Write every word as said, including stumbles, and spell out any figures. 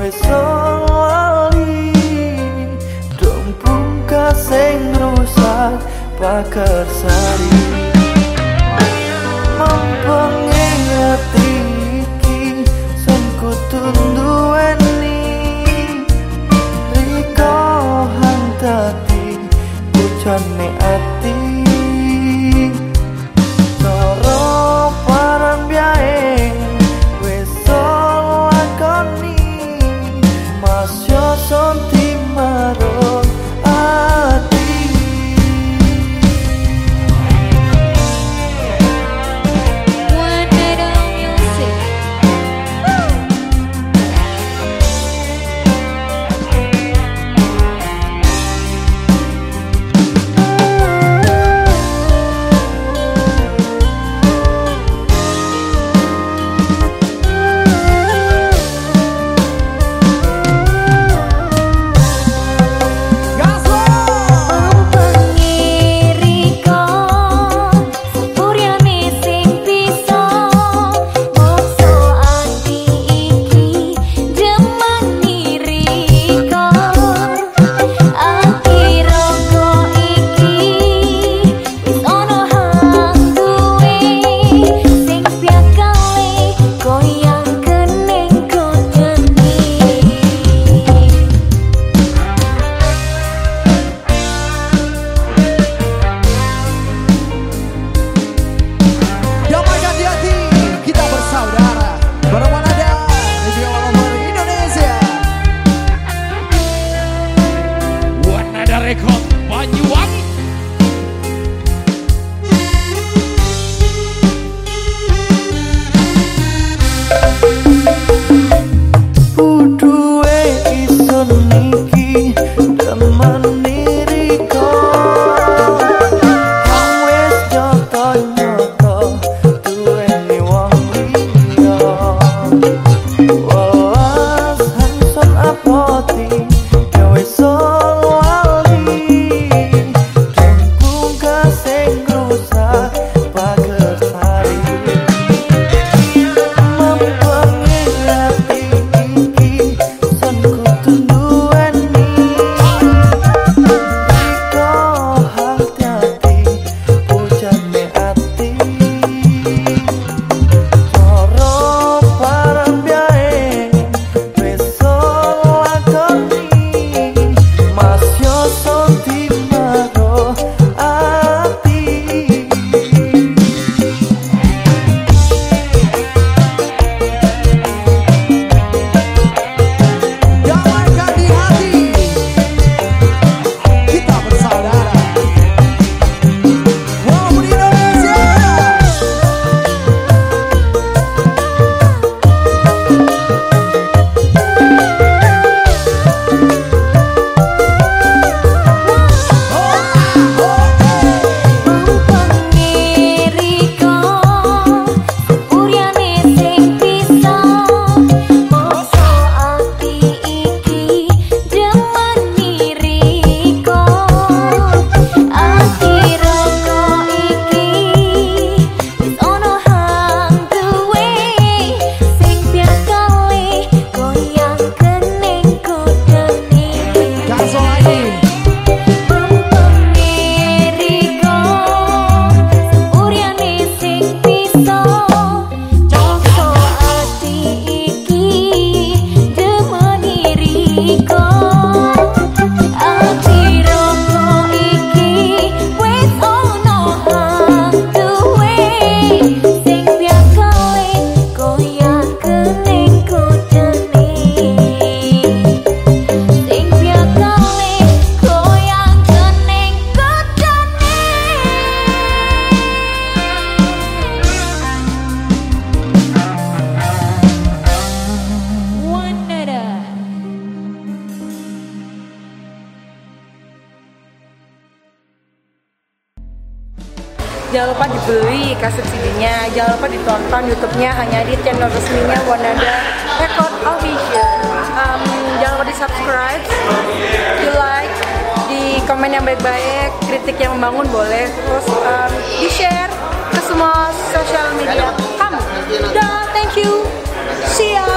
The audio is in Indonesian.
wis lali dong pungkas sing rusak pakersari mampengi ati iki sing kudu duweni riko hantati bojone ati cara parang biae wis lakoni masya sonti marung ati. Rekod Banyuwangi. Puduwe isun niki temani riko wis joto-nyoto duweni wong liya was hanson apoti wis Jangan lupa dibeli kaset C D-nya, jangan lupa ditonton YouTube-nya hanya di channel resminya Wanada Record Official. Um, jangan lupa di subscribe, di like, di komen yang baik-baik, kritik yang membangun boleh, terus um, di share ke semua sosial media kamu. Dan thank you, see ya.